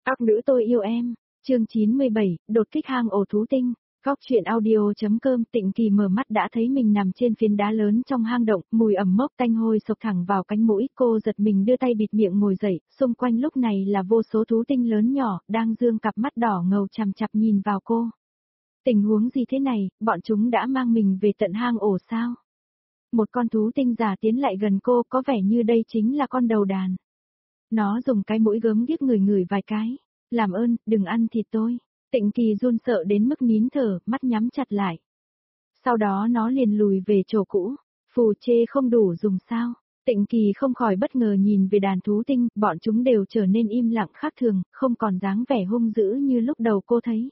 Các nữ tôi yêu em, chương 97, đột kích hang ổ thú tinh. Góc truyện audio.com. Tịnh Kỳ mở mắt đã thấy mình nằm trên phiến đá lớn trong hang động, mùi ẩm mốc tanh hôi sộc thẳng vào cánh mũi, cô giật mình đưa tay bịt miệng ngồi dậy, xung quanh lúc này là vô số thú tinh lớn nhỏ, đang dương cặp mắt đỏ ngầu chằm chằm nhìn vào cô. Tình huống gì thế này, bọn chúng đã mang mình về tận hang ổ sao? Một con thú tinh già tiến lại gần cô, có vẻ như đây chính là con đầu đàn. Nó dùng cái mũi gớm ghiếc người vài cái. Làm ơn, đừng ăn thịt tôi. Tịnh Kỳ run sợ đến mức nín thở, mắt nhắm chặt lại. Sau đó nó liền lùi về chỗ cũ. Phù chê không đủ dùng sao? Tịnh Kỳ không khỏi bất ngờ nhìn về đàn thú tinh, bọn chúng đều trở nên im lặng khác thường, không còn dáng vẻ hung dữ như lúc đầu cô thấy.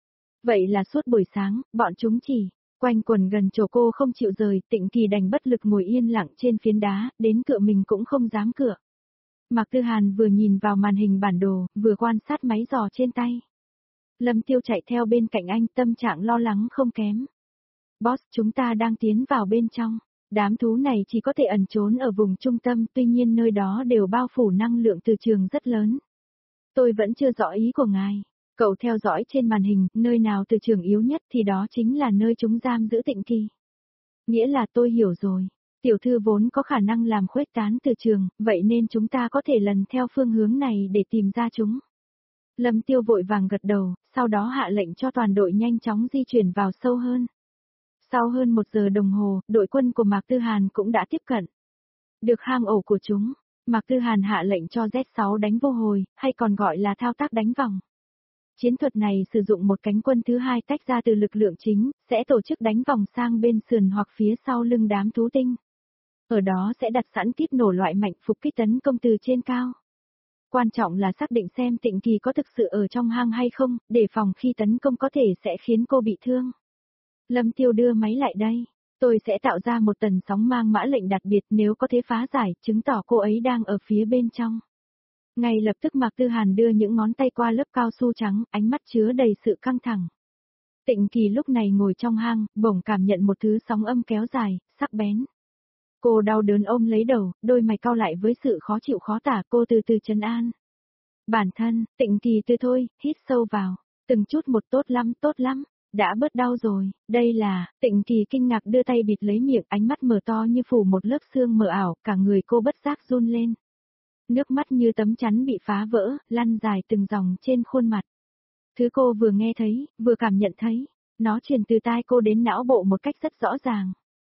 Vậy là suốt buổi sáng, bọn chúng chỉ quanh quần gần chỗ cô không chịu rời, Tịnh Kỳ đành bất lực ngồi yên lặng trên phiến đá, đến cựa mình cũng không dám cựa. Mạc Tư Hàn vừa nhìn vào màn hình bản đồ, vừa quan sát máy dò trên tay. Lâm Tiêu chạy theo bên cạnh anh, tâm trạng lo lắng không kém. Boss, chúng ta đang tiến vào bên trong. Đám thú này chỉ có thể ẩn trốn ở vùng trung tâm, tuy nhiên nơi đó đều bao phủ năng lượng từ trường rất lớn. Tôi vẫn chưa rõ ý của ngài. Cậu theo dõi trên màn hình, nơi nào từ trường yếu nhất thì đó chính là nơi chúng giam giữ Tịnh Kỳ. Nghĩa là tôi hiểu rồi. Tiểu thư vốn có khả năng làm khuếch tán từ trường, vậy nên chúng ta có thể lần theo phương hướng này để tìm ra chúng. Lâm Tiêu vội vàng gật đầu, sau đó hạ lệnh cho toàn đội nhanh chóng di chuyển vào sâu hơn. Sau hơn 1 giờ đồng hồ, đội quân của Mạc Tư Hàn cũng đã tiếp cận. Được hang ổ của chúng, Mạc Tư Hàn hạ lệnh cho Z6 đánh vô hồi, hay còn gọi là thao tác đánh vòng. Chiến thuật này sử dụng một cánh quân thứ hai tách ra từ lực lượng chính, sẽ tổ chức đánh vòng sang bên sườn hoặc phía sau lưng đám thú tinh. Ở đó sẽ đặt sẵn kíp nổ loại mạnh phục kích tấn công từ trên cao. Quan trọng là xác định xem Tịnh Kỳ có thực sự ở trong hang hay không, để phòng khi tấn công có thể sẽ khiến cô bị thương. Lâm Tiêu đưa máy lại đây. Tôi sẽ tạo ra một tần sóng mang mã lệnh đặc biệt, nếu có thể phá giải, chứng tỏ cô ấy đang ở phía bên trong. Ngay lập tức Mạc Tư Hàn đưa những ngón tay qua lớp cao su trắng, ánh mắt chứa đầy sự căng thẳng. Tịnh Kỳ lúc này ngồi trong hang, bỗng cảm nhận một thứ sóng âm kéo dài, sắc bén. Cô đau đớn ôm lấy đầu, đôi mày cau lại với sự khó chịu khó tả, cô từ từ trấn an. Bản thân, Tịnh Kỳ từ thôi, hít sâu vào, từng chút một, tốt lắm, đã bớt đau rồi, đây là, Tịnh Kỳ kinh ngạc đưa tay bịt lấy miệng, ánh mắt mở to như phủ một lớp sương mờ ảo, cả người cô bất giác run lên. Nước mắt như tấm chắn bị phá vỡ, lăn dài từng dòng trên khuôn mặt. Thứ cô vừa nghe thấy, vừa cảm nhận thấy, nó truyền từ tai cô đến não bộ một cách rất rõ ràng.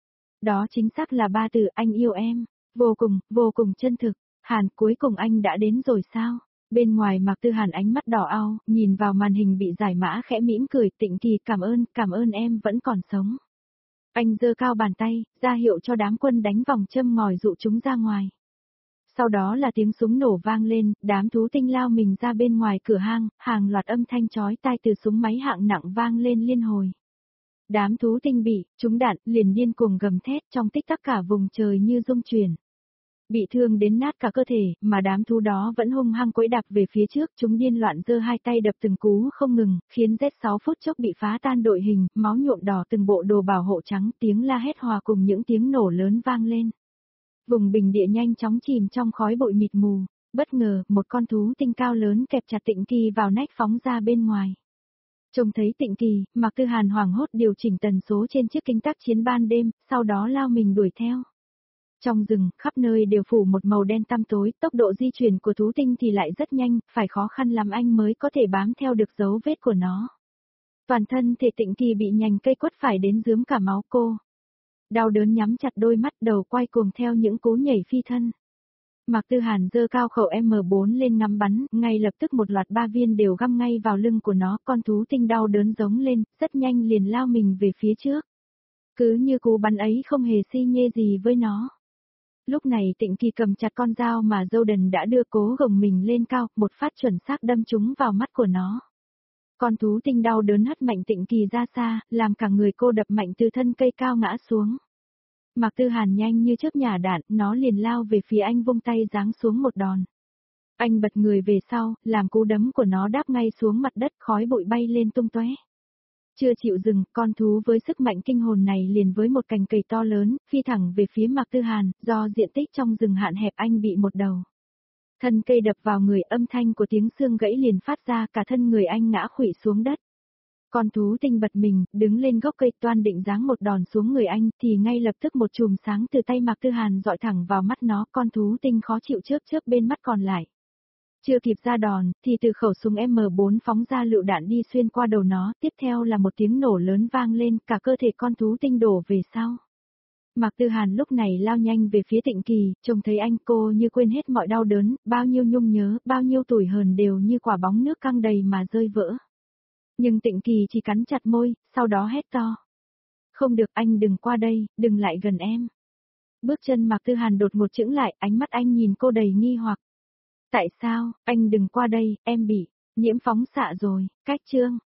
Đó chính xác là 3 từ anh yêu em, vô cùng chân thực. Hàn, cuối cùng anh đã đến rồi sao? Bên ngoài Mạc Tư Hàn ánh mắt đỏ ao, nhìn vào màn hình bị giải mã khẽ mỉm cười. Tịnh Kỳ, cảm ơn em vẫn còn sống. Anh giơ cao bàn tay, ra hiệu cho đám quân đánh vòng châm ngòi dụ chúng ra ngoài. Sau đó là tiếng súng nổ vang lên, đám thú tinh lao mình ra bên ngoài cửa hang, hàng loạt âm thanh chói tai từ súng máy hạng nặng vang lên liên hồi. Đám thú tinh bị trúng đạn, liền điên cuồng gầm thét, trong tích tắc cả vùng trời như rung chuyển. Bị thương đến nát cả cơ thể, mà đám thú đó vẫn hung hăng quẫy đạp về phía trước, chúng điên loạn giơ hai tay đập từng cú không ngừng, khiến Z6 phút chốc bị phá tan đội hình, máu nhuộm đỏ từng bộ đồ bảo hộ trắng, tiếng la hét hòa cùng những tiếng nổ lớn vang lên. Vùng bình địa nhanh chóng chìm trong khói bụi mịt mù, bất ngờ, một con thú tinh cao lớn kẹp chặt Tịnh Kỳ vào nách phóng ra bên ngoài. Trông thấy Tịnh Kỳ, Mạc Tư Hàn hoảng hốt điều chỉnh tần số trên chiếc kính tác chiến ban đêm, sau đó lao mình đuổi theo. Trong rừng, khắp nơi đều phủ một màu đen tăm tối, tốc độ di chuyển của thú tinh thì lại rất nhanh, phải khó khăn lắm anh mới có thể bám theo được dấu vết của nó. Toàn thân thể Tịnh Kỳ bị nhành cây quất phải đến rướm cả máu cô. Đau đớn nhắm chặt đôi mắt, đầu quay cuồng theo những cú nhảy phi thân. Mạc Tư Hàn giơ cao khẩu M4 lên ngắm bắn, ngay lập tức một loạt 3 viên đều găm ngay vào lưng của nó, con thú tinh đau đớn giống lên, rất nhanh liền lao mình về phía trước. Cứ như cú bắn ấy không hề si nhê gì với nó. Lúc này Tịnh Kỳ cầm chặt con dao mà Jordan đã đưa, cố gồng mình lên cao, một phát chuẩn xác đâm trúng vào mắt của nó. Con thú tinh đau đớn hất mạnh Tịnh Kỳ ra xa, làm cả người cô đập mạnh từ thân cây cao ngã xuống. Mạc Tư Hàn nhanh như chớp nhả đạn, nó liền lao về phía anh, vung tay giáng xuống một đòn. Anh bật người về sau, làm cú đấm của nó đáp ngay xuống mặt đất, khói bụi bay lên tung tóe. Chưa chịu dừng, con thú với sức mạnh kinh hồn này liền với một cành cây to lớn, phi thẳng về phía Mạc Tư Hàn, do diện tích trong rừng hạn hẹp anh bị một đầu. Thân cây đập vào người, âm thanh của tiếng xương gãy liền phát ra, cả thân người anh ngã khuỵu xuống đất. Con thú tinh bật mình, đứng lên gốc cây toan định giáng một đòn xuống người anh, thì ngay lập tức một chùm sáng từ tay Mạc Tư Hàn dọi thẳng vào mắt nó, con thú tinh khó chịu chớp chớp bên mắt còn lại. Chưa kịp ra đòn, thì từ khẩu súng M4 phóng ra lựu đạn đi xuyên qua đầu nó, tiếp theo là một tiếng nổ lớn vang lên, cả cơ thể con thú tinh đổ về sau. Mạc Tư Hàn lúc này lao nhanh về phía Tịnh Kỳ, trông thấy anh cô như quên hết mọi đau đớn, bao nhiêu nhung nhớ, bao nhiêu tủi hờn đều như quả bóng nước căng đầy mà rơi vỡ. Nhưng Tịnh Kỳ chỉ cắn chặt môi, sau đó hét to. Không được, anh đừng qua đây, đừng lại gần em. Bước chân Mạc Tư Hàn đột ngột chững lại, ánh mắt anh nhìn cô đầy nghi hoặc. Tại sao, anh đừng qua đây, em bị nhiễm phóng xạ rồi, cách chương.